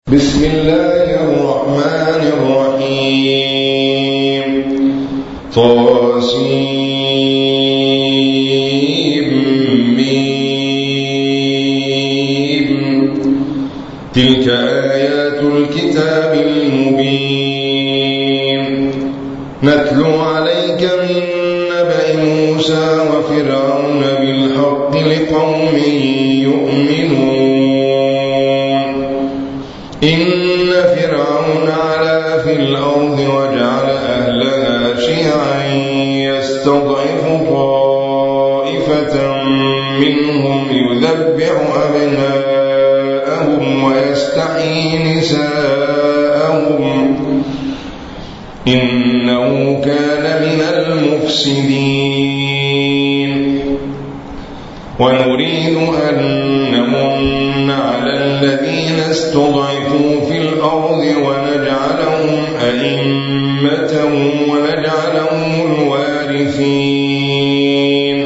بسم الله الرحمن الرحيم تلك آيات الكتاب المبين نتلو عليك من نبأ موسى وفرعون بالحق لقوم يؤمنون إن فرعون علا في الأرض وجعل أهلها شيعا يستضعف طائفة منهم يذبح أبناءهم ويستحيي نساءهم إنه كان من المفسدين ونريد أن نمن على الذين استضعفوا في الأرض ونجعلهم أئمة ونجعلهم الوارثين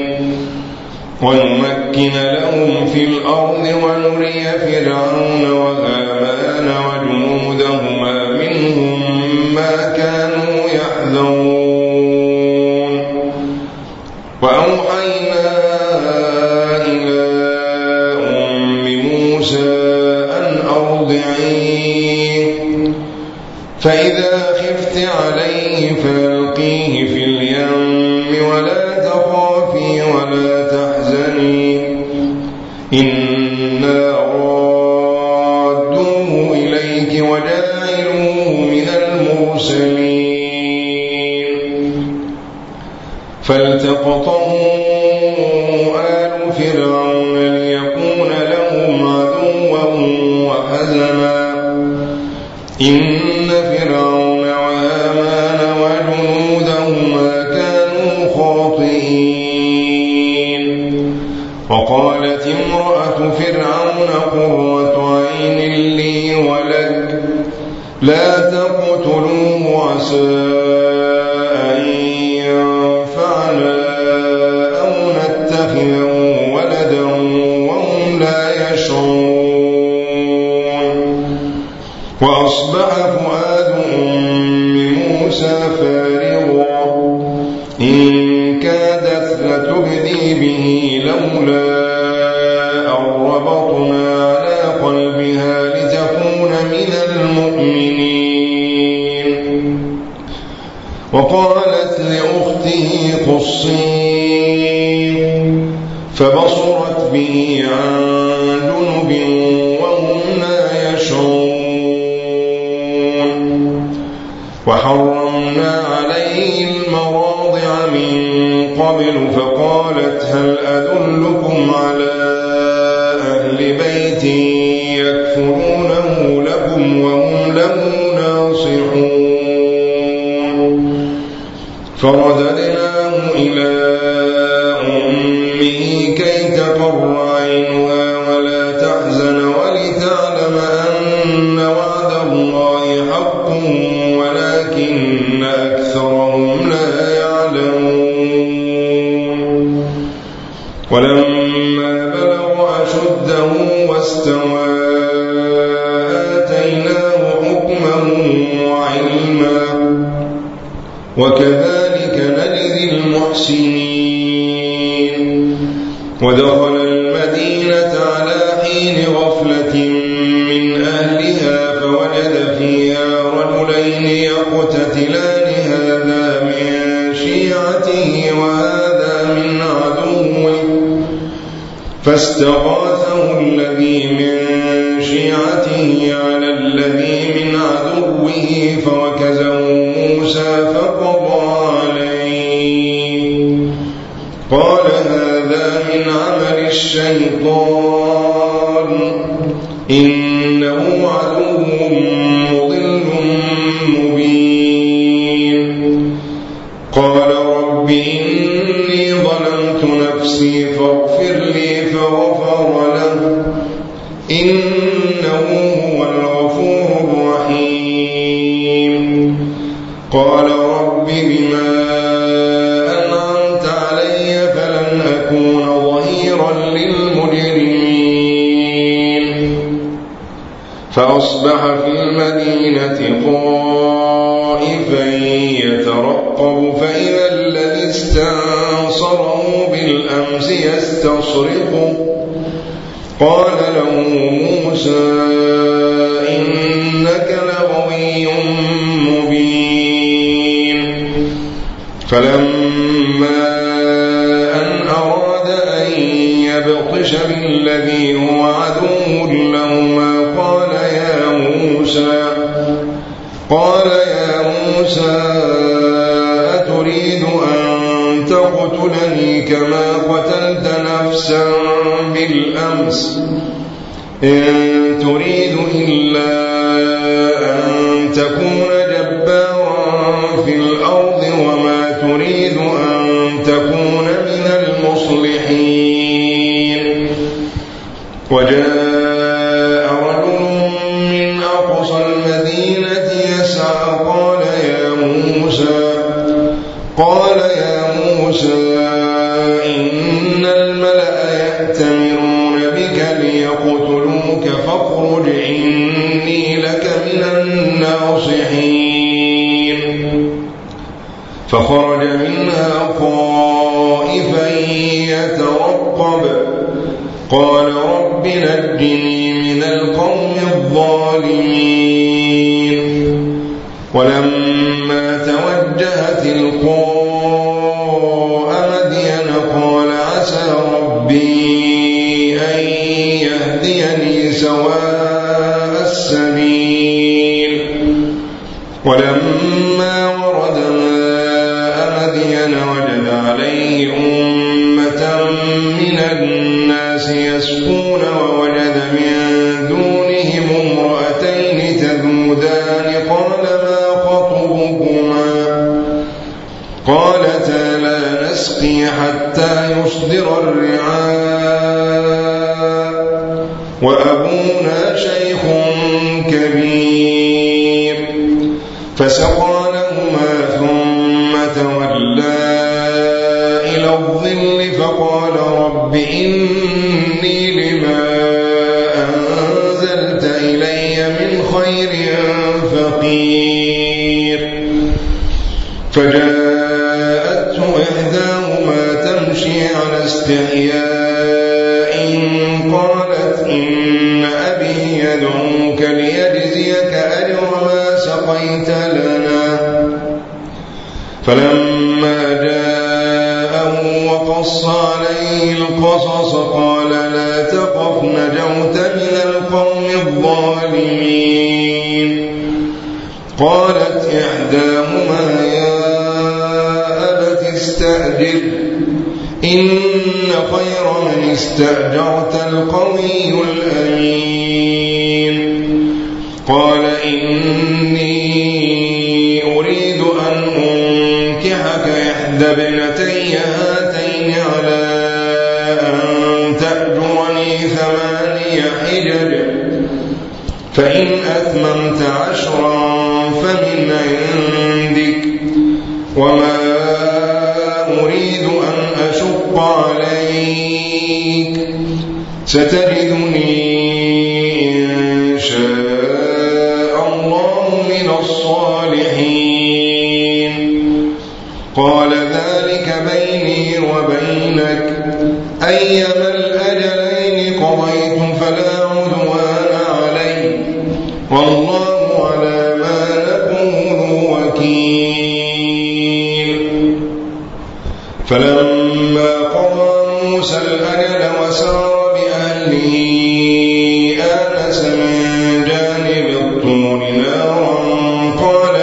ونمكن لهم في الأرض ونري فرعون وهامان وجنودهما منهم ما كانوا يحذرون وأوحينا إلى أم موسى أن أرضعيه فإذا خفت عليه فألقيه في اليم ولا تخافي ولا تحزني إنا رادوه إليك وجاعلوه من المرسلين فالتقطه آل فرعون ليكون لهم عدوا وحزنا إن فرعون وهامان وجنودهما كانوا خاطئين وقالت امرأة فرعون قرة عين لي ولك لا تقتلوه عسى أن ينفعنا أو نتخذه ولدا وهم لا يشعرون وأصبح فؤاد أم موسى فارغا إن كادت لتبدي به لولا أن ربطنا على قلبها لتكون من المؤمنين وقالت لأخته قصيه فبصرت به عن جنب وهم لا يشعرون وحرمنا عليه المراضع من قبل فقالت هل أدلكم على أهل بيت يكفرونه لكم وهم له ناصحون فرددناه إلى أمه كي تقر عينها ولا تحزن ولتعلم أن وعد الله حق ولكن أكثرهم لا يعلمون ولما بلغ أشده واستوى آتيناه حكما وعلما وكذلك نجزي المحسنين ودخل المدينة على حين غفلة من أهلها فوجد فيها رجلين يقتتلان هذا من شيعته وهذا من عدوه فاستغاثه الذي من شيعته على الذي من عدوه فوكزه موسى فقضى عليه قال هذا من عمل الشيطان إنه عدو مضل مبين قال رب إني ظلمت نفسي فاغفر لي فغفر له إنه هو الغفور الرحيم قال رب بما أنعمت علي فلن أكون ظهيرا للمجرمين فأصبح فأصبح في المدينة خائفا يترقب فإذا الذي استنصره بالأمس يستصرخه قال له موسى إنك لغوي مبين فلما أن أراد أن يبطش بالذي هو عدو لهما قال يا موسى أتريد أن تقتلني كما قتلت نفسا بالأمس إن تريد إلا أن تكون جبارا في الأرض وما تريد أن تكون من المصلحين وجاء رجل من أقصى المدينة يسعى قال يا موسى إن الملأ يأتمرون بك ليقتلوك فاخرج إني لك من الناصحين فخرج منها خائفا يترقب قال رب نجني من القوم الظالمين ولما توجه تلقاء مدين قال عسى ربي أن يهديني سواء السبيل ولما ورد ماء مدين وجد عليه أمة من الناس يسقون ووجد من دونهم امرأتين تذودان قالتا لا نسقي حتى يصدر الرعاء وأبونا شيخ كبير فسقى لهما ثم تولى إلى الظل فقال رب إني لما أنزلت إلي من خير فقير فجاءته إحداهما تمشي على استحياء قالت إن أبي يدعوك ليجزيك أجر ما سقيت لنا فلما جاءه وقص عليه القصص قال لا تخف نجوت من القوم الظالمين قالت إحداهما استأجر إن خير من استأجرت القوي الأمين قال إني أريد أن أنكحك إحدى ابنتي هاتين على أن تأجرني 8 حجج فإن أتممت 10 فمن عندك وما أريد أن أشق عليك ستجدني إن شاء الله من الصالحين قال ذلك بيني وبينك أيما الأجلين قضيت فلا عدوان علي والله على ما نقول وكيل فلما قضى موسى الأجل وسار بأهله آنس من جانب الطور نارا قال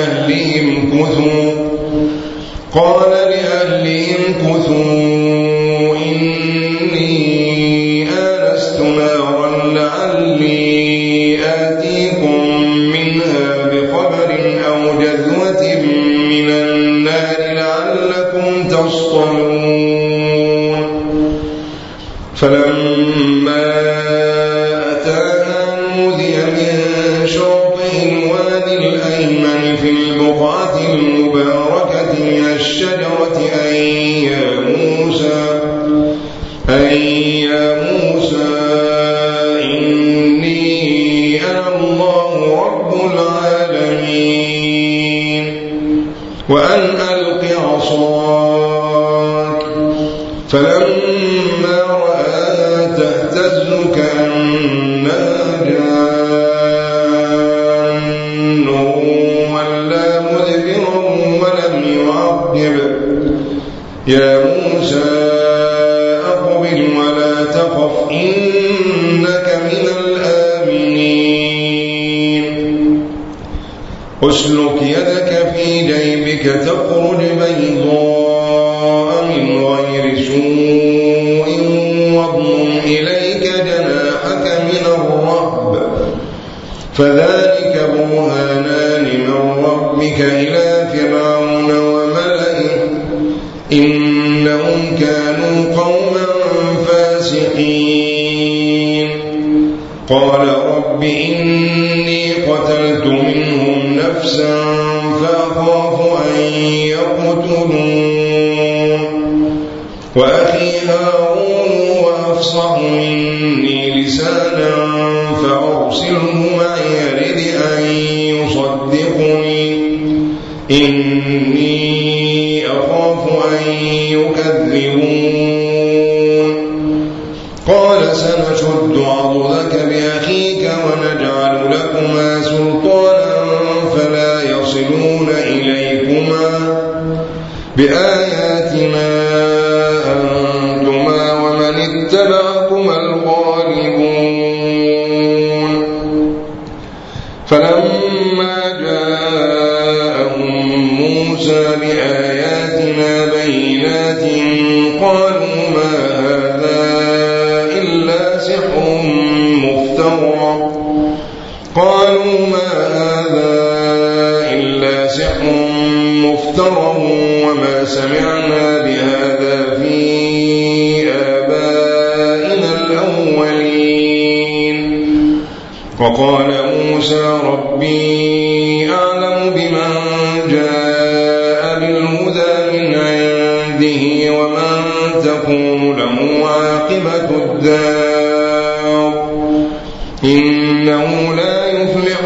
لأهلهم كثوا إني آنست نارا لعلي آتيكم منها بخبر أو جذوة من النار لعلكم تصطلون فلما أتاها نودي من شاطئ الوادي الأيمن في البقعة المباركة من الشجرة أن يا موسى إني أنا الله العالمين وأن ألق عصاك فلما رآها تهتز كأنها جان ولا مدبرا ولم يعقب يا موسى أقبل ولا تخف إنك من الآمنين أسلك يدك في جيبك تخرج بيضاء من غير سوء واضمم إليك جناحك من الرهب فذلك برهانان من ربك إلى فرعون وملئه إنهم كانوا قوما فاسقين قال رب إني قتلت منهم نفسا فأخاف أن يقتلون وأخي هارون وأفصح مني لسانا فأرسله معي يرد أن يصدقني إني أخاف أن يكذبون قال سنشد عضدك بأخيك ونجعل لكما سلطانا فلا يصلون إليكما بآياتنا أنتما ومن اتبعكما الغالبون فلما جاءهم موسى بآياتنا بينات قالوا ما هذا إلا سحر مفترى وما سمعنا بهذا في آبائنا الأولين وقال موسى ربي أعلم بمن جاء بالهدى من عنده ومن تكون له عاقبة الدار إنه لا يفلح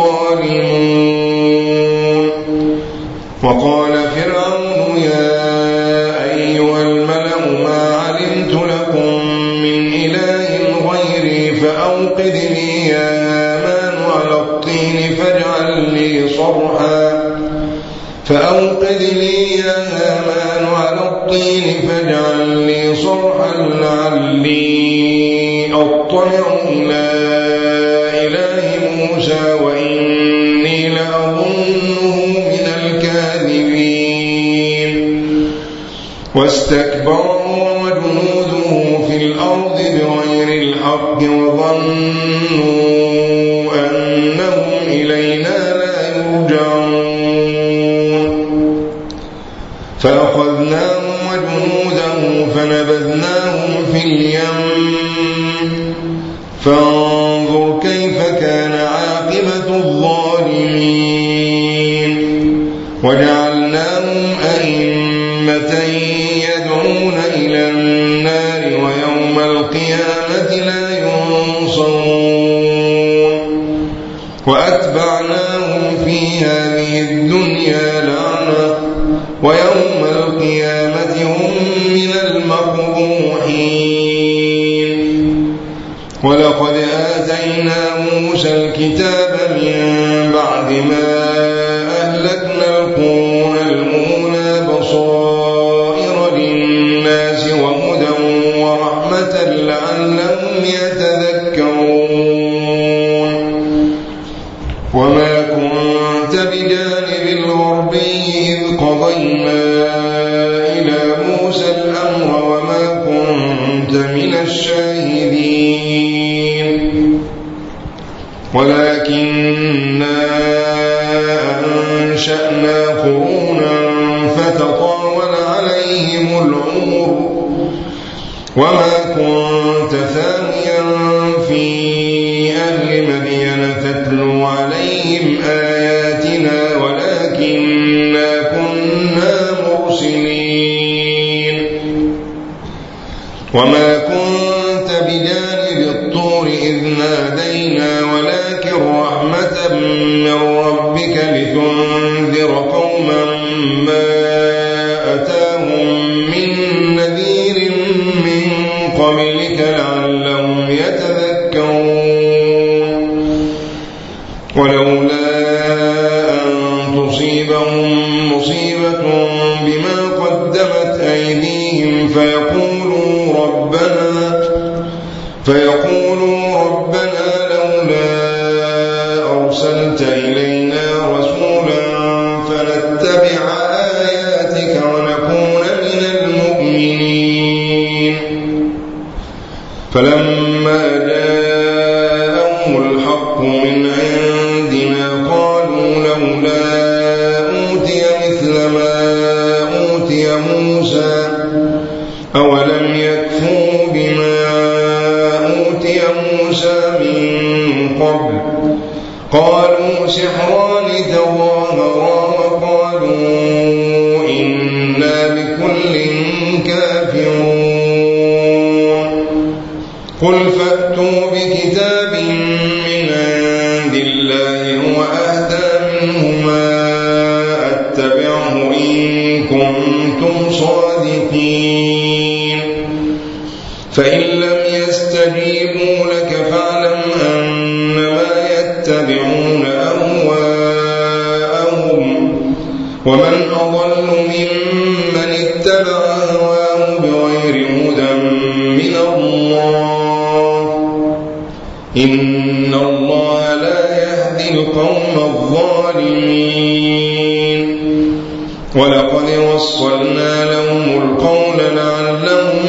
الظالمون وقال فرعون يا أيها الملأ ما علمت لكم من إله غيري فأوقد لي يا هامان على الطين فاجعل لي صرحا لعلي أطلع إلى إله موسى وإني لأظنه من الكاذبين واستكبر وجنوده في الأرض بغير الحق وظنوا أنهم إلينا لا يرجعون فأخذناهم وجنوده فنبذناهم في اليم فانظر كيف كان عاقبة الظالمين وجعلناهم أئمة يدعون إلى النار ويوم القيامة لا ينصرون وأتبعناهم في هذه الدنيا لعنة ويوم القيامة هم من المقبوحين ولقد آتينا موسى الكتاب من بعد ما أهلكنا القرون الأولى بصائر للناس وهدى ورحمة لعلهم يتذكرون وما كنت بجانب الغربي إذ قضينا إلى موسى الأمر وما كنت من الشاهدين ولكننا أنشأنا قرونا فتطاول عليهم العمر وما كنت ثانيا في أهل مدين تتلو عليهم آياتنا ولكننا كنا مرسلين وما كنت بجانب الطور إذ نادينا ولكن رحمة من ربك لتنذر قوما ما أتاهم من نذير من قبلك لعلهم يتذكرون ولولا أن تصيبهم مصيبة بما قدمت أيديهم فيقولوا ربنا لولا أرسلت إلينا رسولا فنتبع آياتك ونكون من المؤمنين فلما جاءهم الحق من عندنا قالوا لولا أوتي مثل ما أوتي موسى أولم يكفروا بما أوتي موسى من قبل قالوا سحران تظاهرا وقالوا إنا بكل كافرون قل فأتوا بكتاب من عند الله هو أهدى منهما أتبعه إن كنتم صادقين فإن لم يستجيبوا لك فاعلم أنما يتبعون أهواءهم ومن أضل ممن اتبع هواه بغير هدى من الله إن الله لا يهدي القوم الظالمين ولقد وصلنا لهم القول لعلهم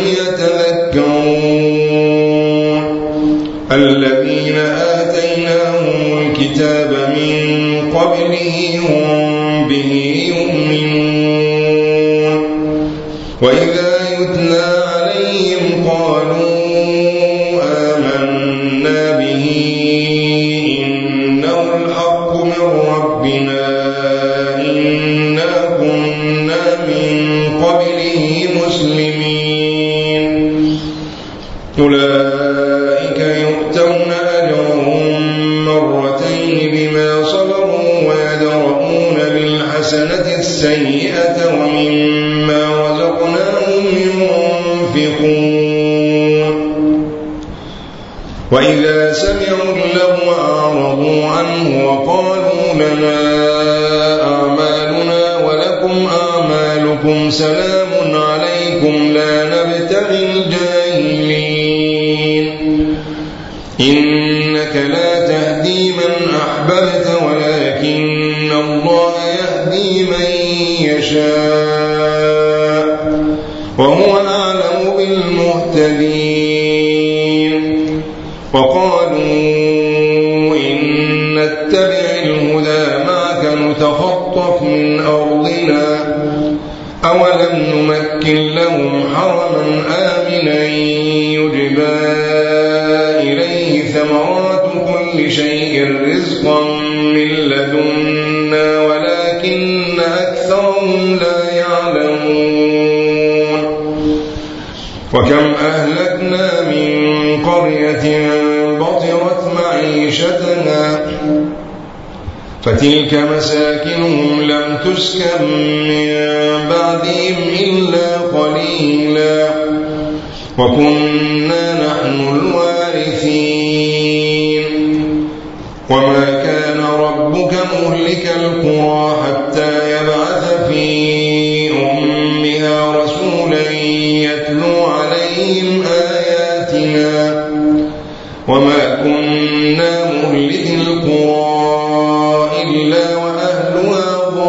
يتذكرون الذين آتيناهم الكتاب من قبله هم به يؤمنون وإذا يتلى عليهم قالوا آمنا به إنه الحق من ربنا إنا كنا من قبله مسلمين أولئك يؤتون أجرهم مرتين بما صبروا ويدرؤون بالحسنة السيئة ومما رزقناهم ينفقون وإذا سمعوا اللغو أعرضوا عنه وقالوا لنا أعمالنا ولكم أعمالكم سلام عليكم لا نبتغي الجاهلين إنك لا تهدي من أحببت ولكن الله يهدي من يشاء وهو أعلم بالمهتدين وقالوا إن نتبع الهدى معك نتخطف من أرضنا أولم نمكن لهم حرما آمنا يجبى إليه ثمرات كل شيء رزقا من لدنا ولكن أكثرهم لا يعلمون وكم أهلكنا من قرية بطرت معيشتنا فتلك مساكنهم لم تسكن من بعدهم إلا قليلا وكنا نحن الوارثين وما كان ربك مهلك القرى حتى يبعث في أمها رسولا يتلو عليهم آياتنا وما كنا مهلك القرى إلا وأهلها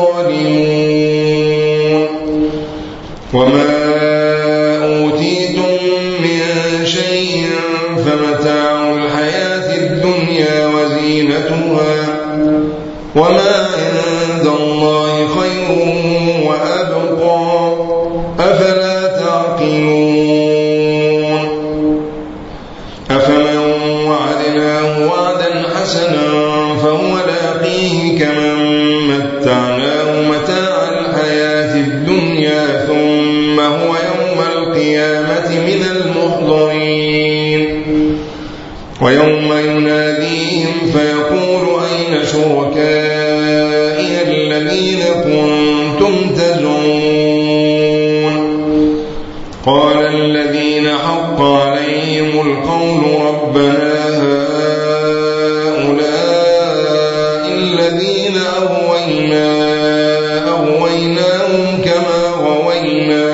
ظالمون وما أوتيتم من شيء فمتاع الحياة الدنيا وزينتها وما عند الله خير وأبقى أفلا تعقلون أفمن وعدناه وعدا حسنا فهو لاقيه كمن متعناه متاع الحياة الدنيا ثم هو يوم القيامة من المحضرين ويوم يناديهم فيقول أين شركائي شركائي الذين كنتم تزعمون قال الذين حق عليهم القول ربنا هؤلاء الذين أغويناهم كما غوينا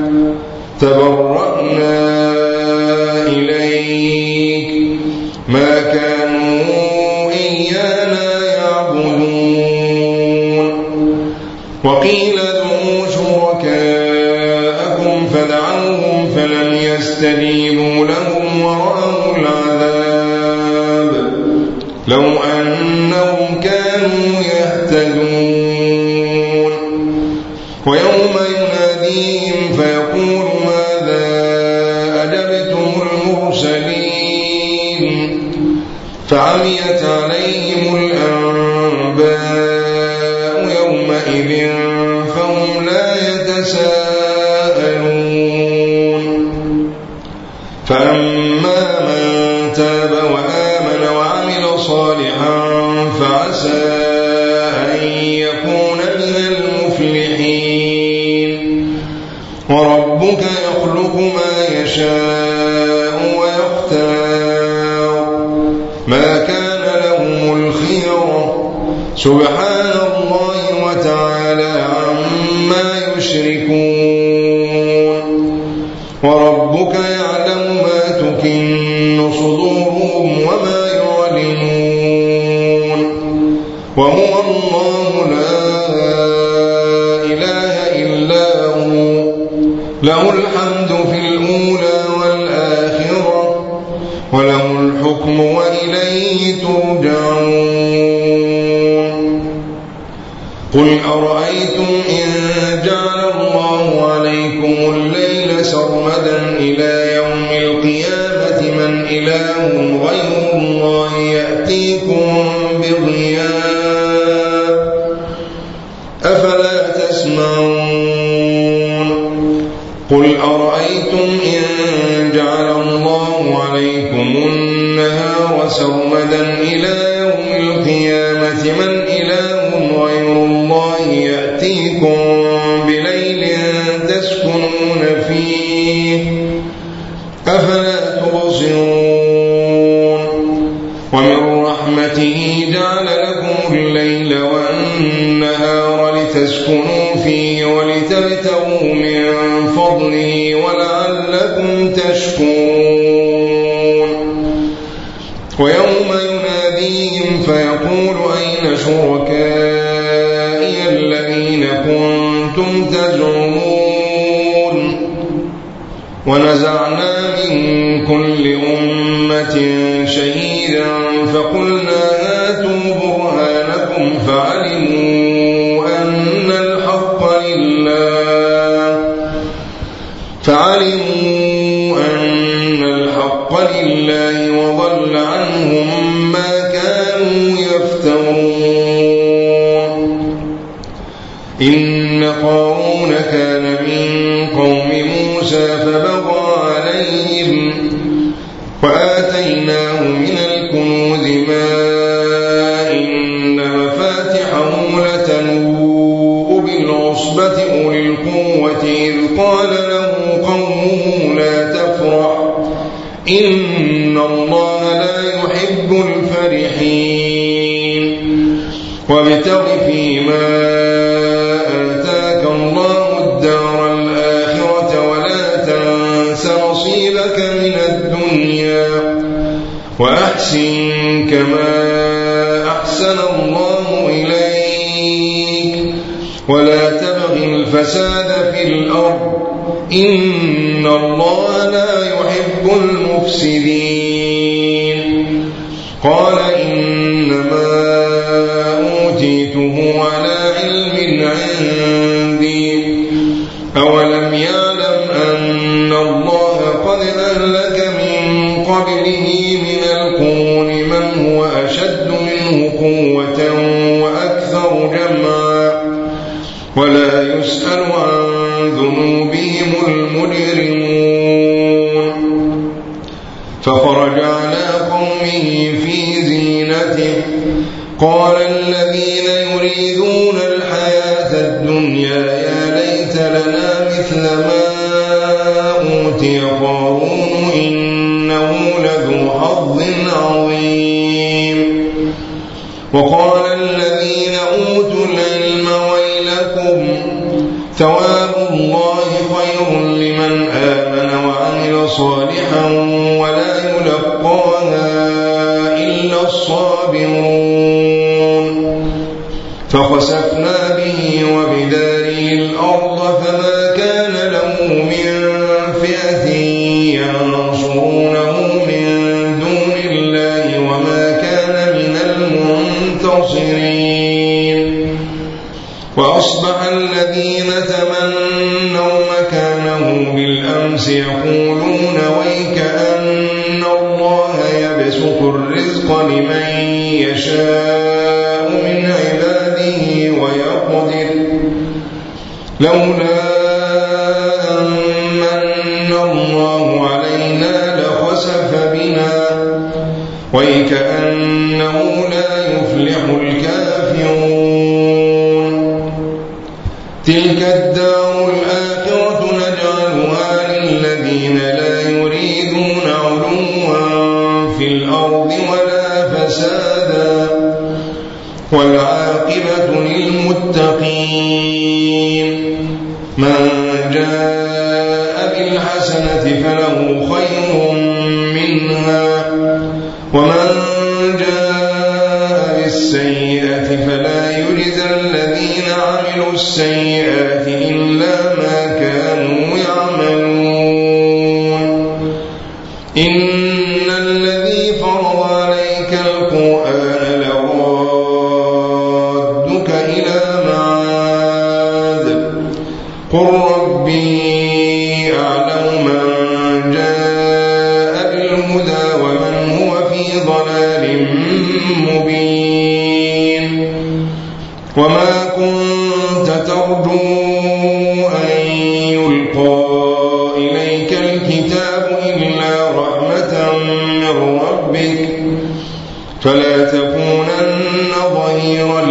تبرأنا إليك ما كانوا إيانا يعبدون وقيل ادعوا شركاءكم فدعوهم فلم يستجيبوا لهم ورأوا العذاب لو أنهم كانوا يهتدون ويوم يناديهم فيقول ماذا أجبتم المرسلين فعميت عليهم الأنباء يومئذ فهم لا يتساءلون فأما من تاب وآمن وعمل صالحا فعسى أن يكون من المفلحين وربك يخلق ما يشاء ويختار ما كان لهم الخيرة سبحان الله وتعالى عما يشركون وربك يعلم ما تكن صدورهم وما يعلنون وهو الله لا إله إلا هو له الحمد في الأولى والآخرة وله الحكم وإليه ترجعون قل أرأيتم إن جعل الله عليكم الليل سرمدا إلى يوم القيامة من إله غير الله يأتيكم بضياء أفلا تسمعون قل أرأيتم إن جعل الله عليكم النهار سرمدا إلى يوم القيامة من إله غير الله يأتيكم بليل تسكنون فيه أفلا تبصرون ومن رحمته جعل لكم الليل والنهار لتسكنوا فيه ولتبتغوا من فضله ولعلكم تشكرون ويوم يناديهم فيقول أين شركائي الذين كنتم تزعمون ونزعنا من كل أمة شهيدا فقلنا هاتوا برهانكم فعلموا أن الحق لله وضل عنهم ما كانوا يفترون إن قارون كان من قوم موسى فبغى عليهم وآتيناه من الكنوز ما إن مفاتحه لتنوء بالعصبة أولي القوة إذ قال له قومه لا تفرح إن الله لا يحب الفرحين وابتغ فيما آتاك الله الدار الآخرة ولا تنس نصيبك من الدنيا وأحسن كما أحسن الله إليك ولا تبغ الفساد في الأرض إن الله لا يحب المفسدين قال إنما أوتيته على علم عندي أولم يعلم أن الله قد أهلك من قبله من القرون من هو أشد منه قوة وأكثر جمعا ولا يسأل عن ذنوبهم المجرمون فخرج على قومه في زينته قال الذين يريدون الحياة الدنيا يا ليت لنا مثل ما أوتي قارون إنه لذو حظ عظيم. وقال الذين أوتوا العلم ويلكم ثواب الله خير لمن آمن وعمل صالحا ولا يلقاها إلا الصابرون. فخسفنا به وبداره الأرض فما كان له من فئة ينصرونه من دون الله وما كان من المنتصرين. وأصبح الذين تمنوا مكانه بالأمس يقولون ويكأن الله يبسط الرزق لمن يشاء من عباده ويقدر لولا أن من الله علينا لخسف بنا ويكأنه لا يفلح الكافرون. تلك الدار الآخرة نجعلها للذين لا يريدون علوا في الأرض ولا فسادا والعاقبة للمتقين. من جاء بالحسنة فله خير منها ومن جاء بالسيئة فلا يجزى الذين عملوا السيئات إلا ما كانوا يعملون. إن الذي فرض عليك القرآن لرادك إلى معاد قل ربي أعلم من جاء بالهدى ومن هو في ضلال مبين. وما كنت ترجو أن يلقى إليك الكتاب إلا رحمة من ربك فلا تكونن ظهيرا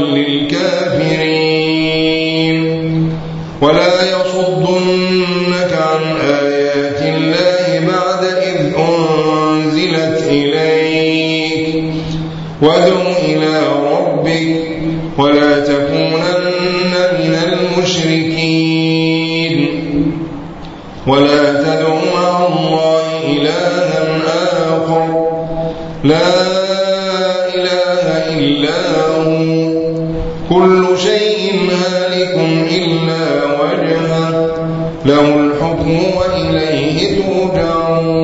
للكافرين ولا يصدنك عن آيات الله بعد إذ أنزلت إليك وادع إلى ربك ولا تكونن من المشركين ولا تدع مع الله إلها آخر لا إله إلا هو كل شيء هالك إلا وجهه له الحكم وإليه ترجعون.